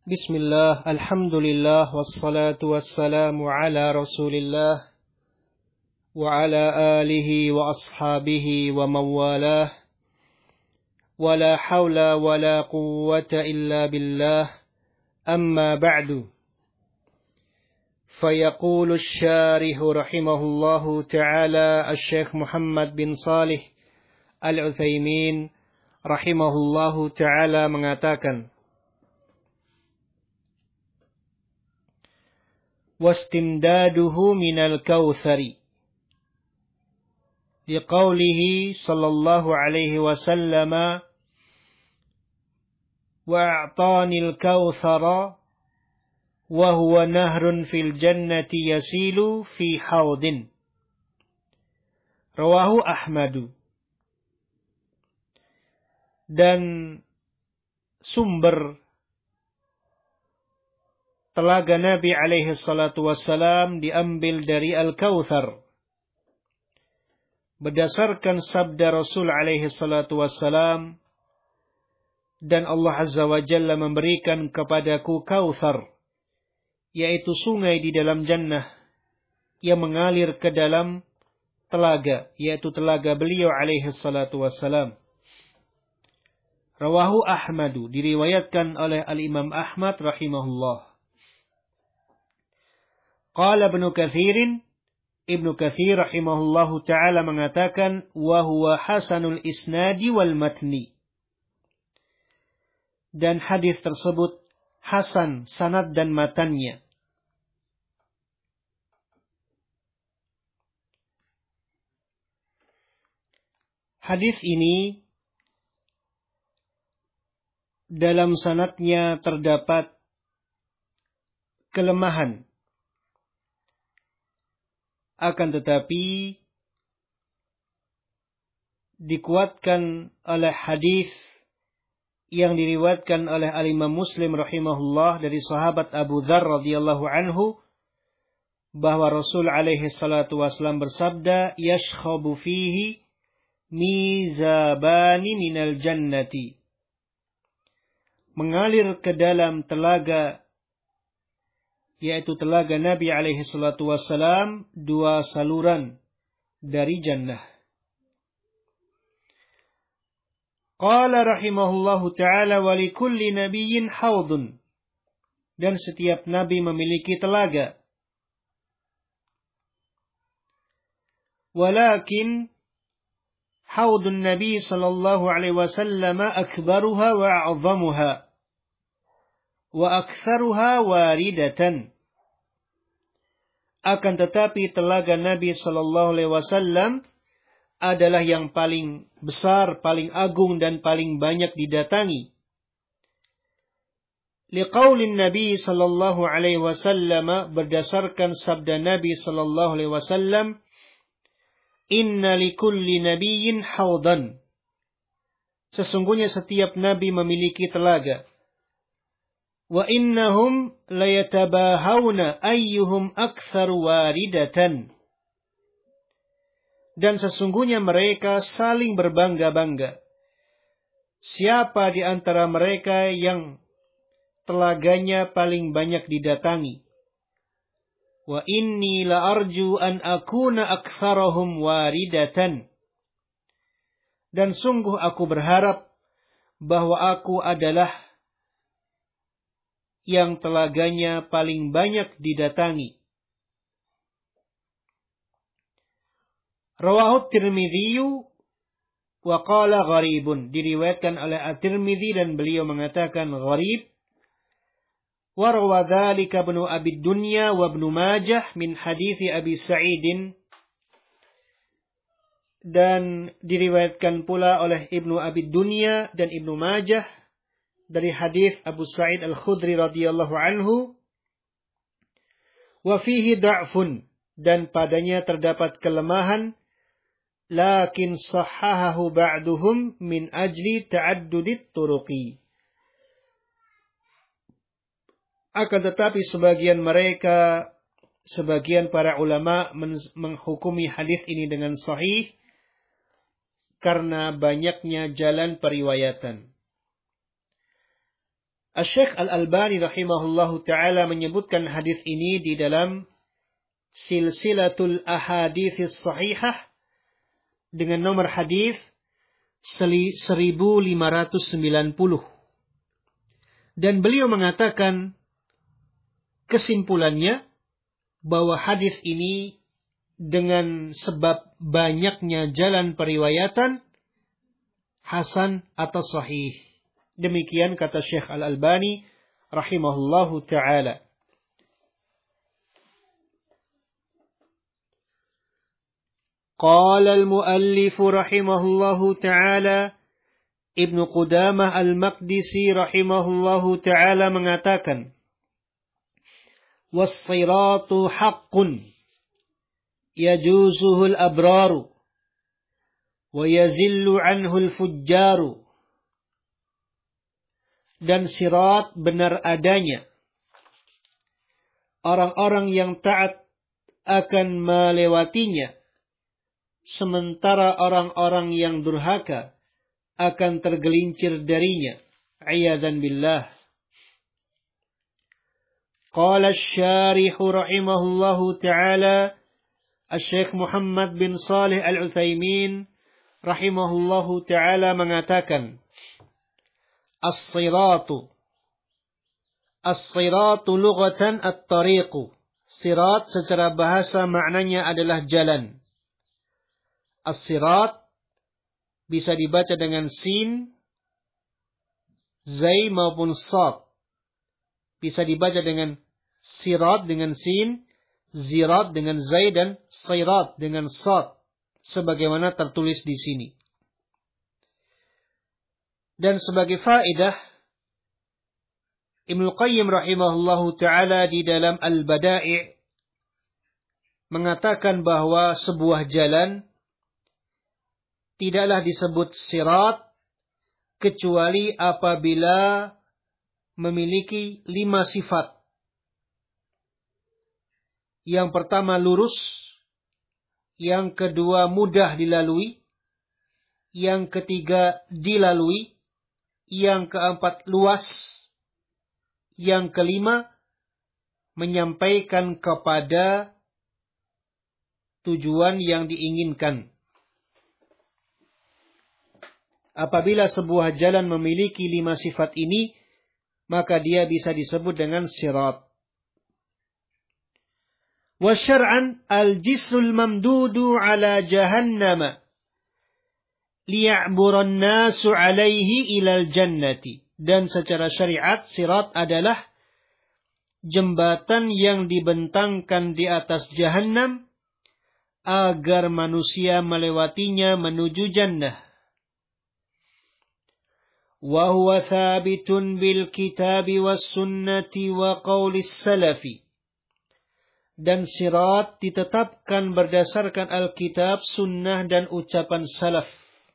Bismillah, alhamdulillah, wassalatu wassalamu ala rasulillah, wa ala alihi wa ashabihi wa mawalah, wa la hawla wa la quwwata illa billah, amma ba'du. Fayaqulu syarihu rahimahullahu ta'ala al-Syeikh Muhammad bin Salih al-Utsaimin rahimahullahu ta'ala mengatakan, wastimdaduhu minal kautsari liqaulihi sallallahu alaihi wasallam wa'atanil kautsara wa huwa nahrun fil jannati yasilu fi haudin rawahu Ahmadu. Dan sumber telaga Nabi alaihi salatu wassalam diambil dari Al-Kautsar. Berdasarkan sabda Rasul alaihi salatu wassalam, dan Allah azza wa jalla memberikan kepadaku Kautsar, yaitu sungai di dalam jannah yang mengalir ke dalam telaga, yaitu telaga beliau alaihi salatu wassalam. Rawahu Ahmadu, diriwayatkan oleh Al-Imam Ahmad rahimahullah. Qala Ibnu Katsir, Ibnu Katsir rahimahullahu ta'ala mengatakan, wa huwa hasanul isnadi wal matni. Dan hadis tersebut hasan sanad dan matannya. Hadis ini dalam sanadnya terdapat kelemahan. Akan tetapi dikuatkan oleh hadis yang diriwayatkan oleh Al-Imam Muslim rahimahullah dari sahabat Abu Dzar radhiyallahu anhu, bahwa Rasul alaihi salatu wasallam bersabda, yashkhabu fihi mizabani minal jannati, mengalir ke dalam telaga, yaitu telaga Nabi alaihi salatu wassalam, dua saluran dari jannah. Qala rahimahullahu ta'ala, wa likulli nabiyyin haudun, dan setiap nabi memiliki telaga. Walakin haudun nabi sallallahu alaihi wasallam akbaruha wa a'zamuha wa aktsaruha waridatan. Akan tetapi telaga Nabi sallallahu alaihi wasallam adalah yang paling besar, paling agung dan paling banyak didatangi. Liqaulin Nabi sallallahu alaihi wasallam, berdasarkan sabda Nabi sallallahu alaihi wasallam, inna likulli nabiyyin haudan. Sesungguhnya setiap nabi memiliki telaga. Wa innahum layatabahawna ayyuhum aktsaru waridatan. Dan sesungguhnya mereka saling berbangga-bangga, siapa di antara mereka yang telaganya paling banyak didatangi. Wa inni la arju an akuna aktsarahum waridatan. Dan sungguh aku berharap bahwa aku adalah yang telaganya paling banyak didatangi. Rawahu Tirmidzi wa qala gharibun, diriwayatkan oleh At-Tirmidzi dan beliau mengatakan gharib. Wa rawa dzalika Ibnu Abi Dunya wa Ibnu Majah min hadits Abi Sa'id, dan diriwayatkan pula oleh Ibnu Abi Dunya dan Ibnu Majah dari hadis Abu Sa'id Al-Khudri radhiyallahu anhu, wa fihi da'fun, dan padanya terdapat kelemahan, lakin sahahahu ba'duhum min ajli ta'addudit turuqi. Akan tetapi sebagian para ulama menghukumi hadis ini dengan sahih karena banyaknya jalan periwayatan. Asy-Syaikh Al-Albani rahimahullahu ta'ala menyebutkan hadis ini di dalam Silsilatul Ahadits Shahihah dengan nomor hadis 1590. Dan beliau mengatakan kesimpulannya bahwa hadis ini dengan sebab banyaknya jalan periwayatan hasan atau sahih. Demikian kata Syekh Al-Albani rahimahullahu ta'ala. Qala al-muallif rahimahullahu ta'ala, Ibnu Qudamah al-Maqdisi rahimahullahu ta'ala mengatakan, was-siratu haqqun yajuzuhu al-abraru wa yazillu anhu al-fujjaru. Dan sirat benar adanya. Orang-orang yang taat akan melewatinya, sementara orang-orang yang durhaka akan tergelincir darinya. A'yadzan billah. Qala asy-syarih rahimahullahu ta'ala, Asy-Syaikh Muhammad bin Shalih Al-Utsaimin rahimahullahu ta'ala mengatakan, As-siratu lughatan at-tariqu. Sirat secara bahasa maknanya adalah jalan. As-sirat bisa dibaca dengan sin, zai maupun sad. Bisa dibaca dengan sirat dengan sin, zirat dengan zai dan sirat dengan sad, sebagaimana tertulis di sini. Dan sebagai faedah, Ibnu Qayyim rahimahullahu ta'ala di dalam Al-Bada'i' mengatakan bahwa sebuah jalan tidaklah disebut sirat kecuali apabila memiliki 5 sifat. Yang pertama lurus, yang kedua mudah dilalui, yang ketiga dilalui, yang keempat luas, yang kelima menyampaikan kepada tujuan yang diinginkan. Apabila sebuah jalan memiliki 5 sifat ini, maka dia bisa disebut dengan sirat. Wa syar'an al-jisrul mamdudu ala jahannama liya'buran nasu alaihi ilal jannati. Dan secara syariat, sirat adalah jembatan yang dibentangkan di atas jahannam agar manusia melewatinya menuju jannah. Wa huwa thabitun bil kitabi was sunnati wa qaulis salafi. Dan sirat ditetapkan berdasarkan Alkitab, sunnah dan ucapan salaf.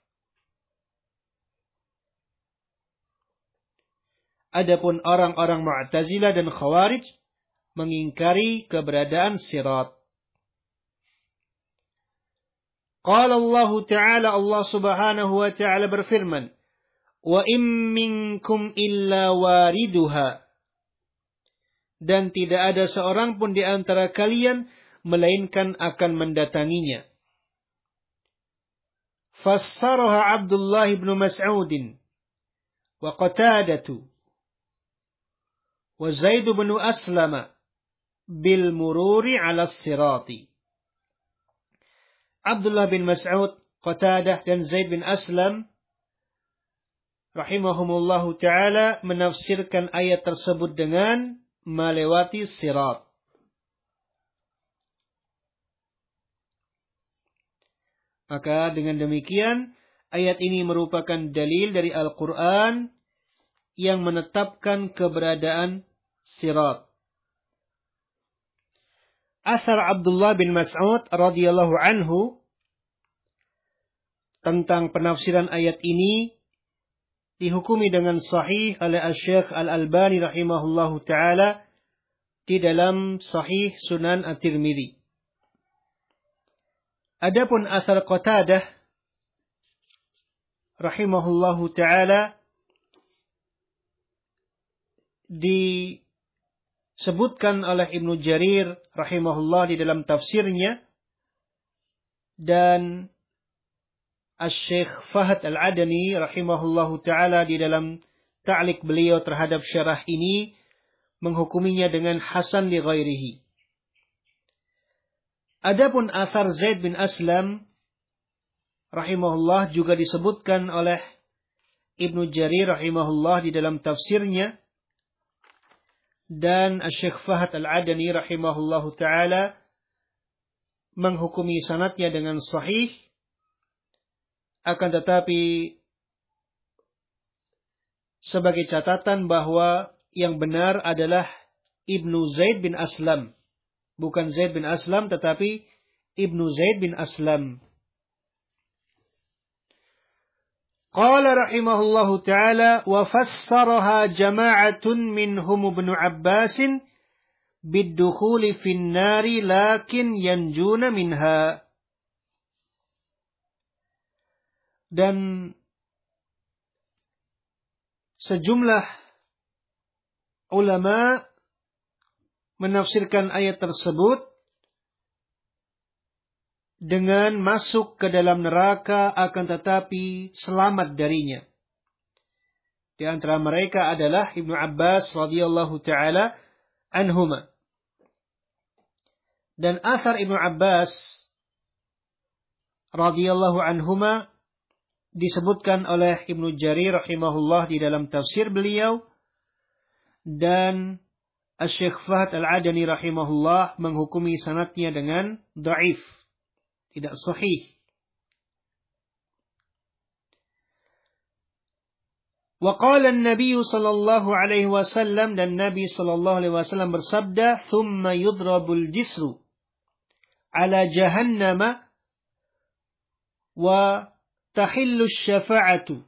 Adapun orang-orang Mu'tazilah dan Khawarij mengingkari keberadaan sirat. Qala Allah Ta'ala, Allah Subhanahu wa Ta'ala berfirman, wa in minkum illa wariduha. Dan tidak ada seorang pun di antara kalian melainkan akan mendatanginya. Fassaraha Abdullah bin Mas'ud wa Qatadatu wa Zaid bin Aslam bil mururi 'ala as-sirati. Abdullah bin Mas'ud, Qatadah dan Zaid bin Aslam rahimahumullahu ta'ala menafsirkan ayat tersebut dengan melewati sirat. Maka dengan demikian ayat ini merupakan dalil dari Al-Quran yang menetapkan keberadaan sirat. Asar Abdullah bin Mas'ud radhiyallahu anhu tentang penafsiran ayat ini dihukumi dengan sahih oleh Asy-Syaikh Al-Albani rahimahullahu ta'ala di dalam Sahih Sunan At-Tirmidzi. Adapun asar Qatadah rahimahullahu ta'ala disebutkan oleh Ibnu Jarir rahimahullah di dalam tafsirnya, dan Asy-Syaikh Fahd Al-Adani rahimahullahu taala di dalam ta'liq beliau terhadap syarah ini menghukuminya dengan hasan li ghairihi. Adapun athar Zaid bin Aslam rahimahullah juga disebutkan oleh Ibnu Jarir rahimahullah di dalam tafsirnya, dan Asy-Syaikh Fahd Al-Adani rahimahullahu taala menghukumi sanadnya dengan sahih. Akan tetapi sebagai catatan bahwa yang benar adalah Ibnu Zaid bin Aslam. Bukan Zaid bin Aslam, tetapi Ibnu Zaid bin Aslam. Qala rahimahullahu ta'ala, wa fassaraha jama'atun minhum Ibnu Abbasin bid-dukhuli fin nari lakin yanjuna minha. Dan sejumlah ulama menafsirkan ayat tersebut dengan masuk ke dalam neraka akan tetapi selamat darinya. Di antara mereka adalah Ibnu Abbas radhiyallahu taala anhuma. Dan athar Ibnu Abbas radhiyallahu anhuma disebutkan oleh Ibnu Jarir rahimahullah di dalam tafsir beliau, dan Asy-Syaikh Fahd Al-Adani rahimahullah menghukumi sanadnya dengan dhaif, tidak sahih. Wa qala an-nabiy sallallahu alaihi wasallam, dan Nabi sallallahu alaihi wasallam bersabda, "Tsumma yudrabul jisru ala jahannama wa tahillu asy-syafa'atu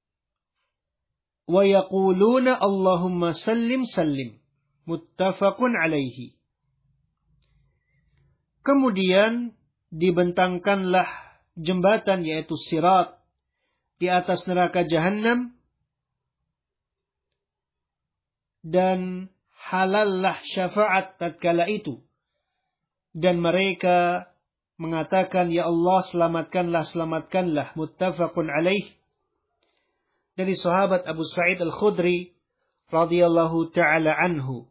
wa yaquluna Allahumma sallim sallim." Muttafaqun alaihi. Kemudian dibentangkanlah jembatan, yaitu sirat, di atas neraka Jahannam, dan halallah syafaat tatkala itu, dan mereka mengatakan, ya Allah, selamatkanlah, selamatkanlah. Muttafaqun alaih. Dari sahabat Abu Sa'id Al-Khudri radhiyallahu ta'ala anhu.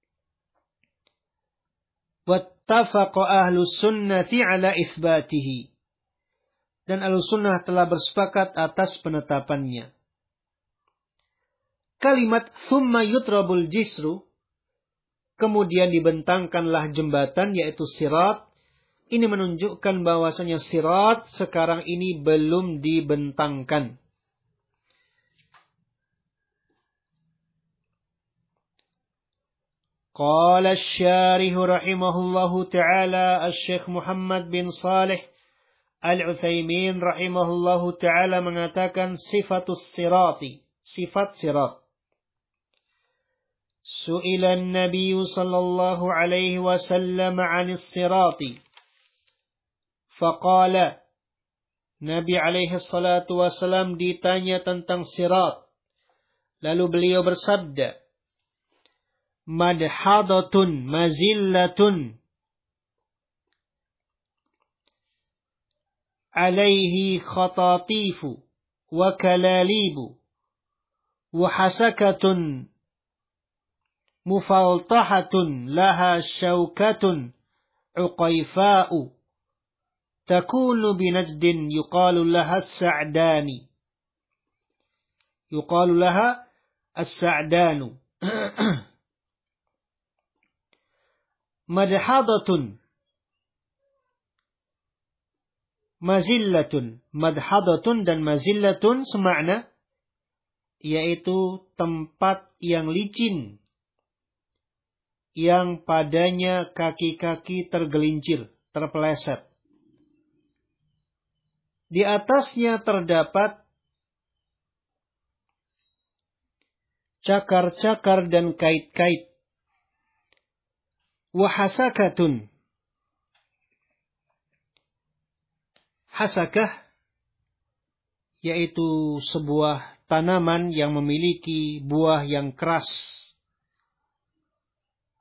Wattafaqa ahlus sunnati ala itsbatihi. Dan ahlus sunnah telah bersepakat atas penetapannya. Kalimat thumma yutrabul jisru, kemudian dibentangkanlah jembatan, yaitu sirat. Ini menunjukkan bahwasanya sirat sekarang ini belum dibentangkan. Qala asy-syarih rahimahullahu ta'ala Asy-Syaikh Muhammad bin Shalih Al-Utsaimin rahimahullahu ta'ala mengatakan sifatus sirati, sifat sirat. Su'ila an-nabiy sallallahu alaihi wasallam 'anis sirati. Faqala, Nabi alaihi salatu wasallam ditanya tentang sirat. Lalu beliau bersabda, madhadatun mazillatun alaihi khatatifu wa kalalibu wa hasakatun mufaltahatun laha syaukatun uqaifa'u takunu binajdin yuqalu laha as-sa'dani, yuqalu laha as-sa'danu. Madhadatun mazillatun. Madhadatun dan mazillatun semakna, yaitu tempat yang licin, yang padanya kaki-kaki tergelincir, terpeleset. Di atasnya terdapat cakar-cakar dan kait-kait. Wahasakatun. Hasakah yaitu sebuah tanaman yang memiliki buah yang keras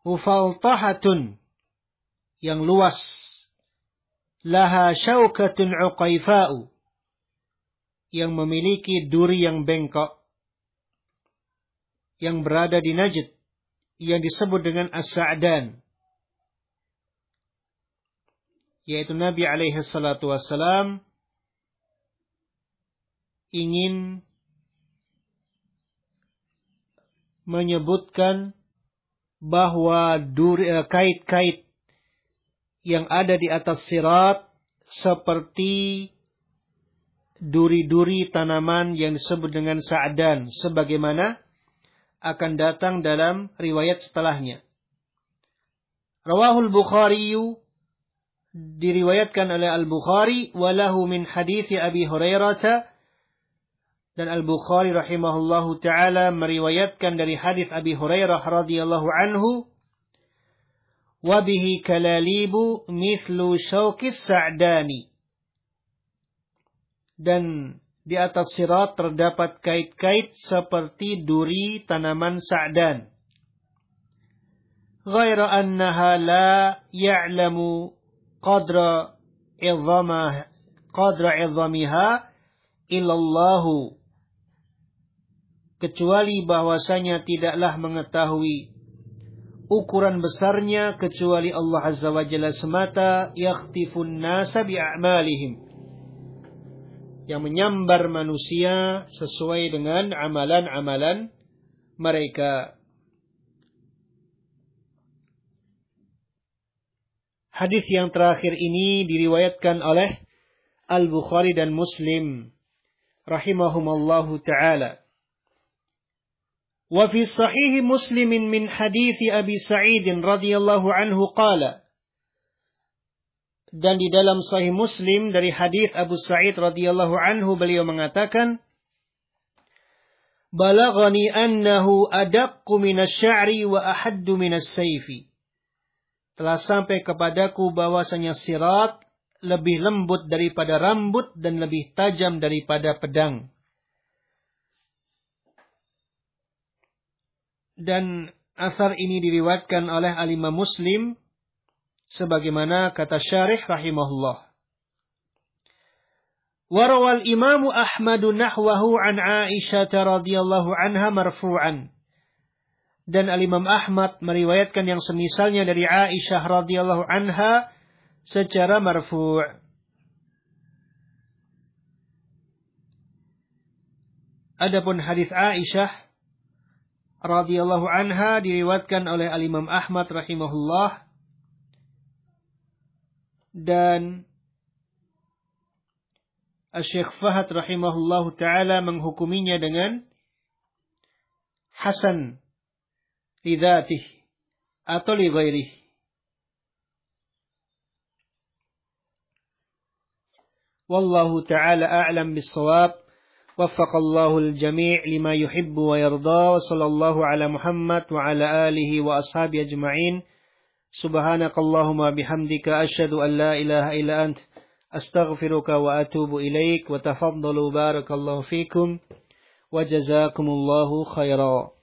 mufaltahatun, yang luas, laha syaukatun uqaifa'u, yang memiliki duri yang bengkok, yang berada di Najd, yang disebut dengan As-Sa'dan, yaitu Nabi alaihi salatu wassalam ingin menyebutkan bahwa kait-kait yang ada di atas sirat seperti duri-duri tanaman yang disebut dengan Sa'dan, sebagaimana akan datang dalam riwayat setelahnya. Rawahul Bukhari, diriwayatkan oleh Al-Bukhari, walahu min hadithi Abi Hurairah, dan Al-Bukhari rahimahullahu ta'ala meriwayatkan dari hadis Abi Hurairah radhiyallahu anhu, wabihi kalalibu mithlu syauqis sa'dani, dan di atas sirat terdapat kait-kait seperti duri tanaman Sa'dan. Ghaira annaha la ya'lamu qadra izamiha illallahu, kecuali bahwasanya tidaklah mengetahui ukuran besarnya kecuali Allah Azza wa Jalla semata, yakhtifun nasa bi'a'malihim, yang menyambar manusia sesuai dengan amalan-amalan mereka. Hadis yang terakhir ini diriwayatkan oleh Al-Bukhari dan Muslim rahimahumallahu ta'ala. Wa fi sahih Muslim min hadits Abi Sa'id radhiyallahu anhu qala, dan di dalam Sahih Muslim dari hadis Abu Sa'id radhiyallahu anhu beliau mengatakan, balaghani annahu adaqqu minasy-sya'ri wa ahaddu minas-sayfi, telah sampai kepadaku bahwasanya sirat lebih lembut daripada rambut dan lebih tajam daripada pedang. Dan asar ini diriwayatkan oleh Al-Imam Muslim sebagaimana kata syarih rahimahullah. Warawal Imam Ahmad nahwahu an Aisyah radhiyallahu anha marfu'an, dan Al-Imam Ahmad meriwayatkan yang semisalnya dari Aisyah radhiyallahu anha secara marfu'. Adapun hadis Aisyah radhiyallahu anha diriwayatkan oleh Al-Imam Ahmad rahimahullah, dan Syekh Fahad rahimahullahu ta'ala menghukuminya dengan hasan lidzatih atau li ghairih. Wallahu ta'ala a'lam bis-shawab. Waffaqallahu al-jami' lima yuhibbu wa yarda. Wa sallallahu ala Muhammad wa ala alihi wa ashabi ajma'in. Subhanakallahumma bihamdika asyhadu an la ilaha illa ant astaghfiruka wa atubu ilaik. Wa tafaddalu barakallahu fikum wa jazakumullahu khairan.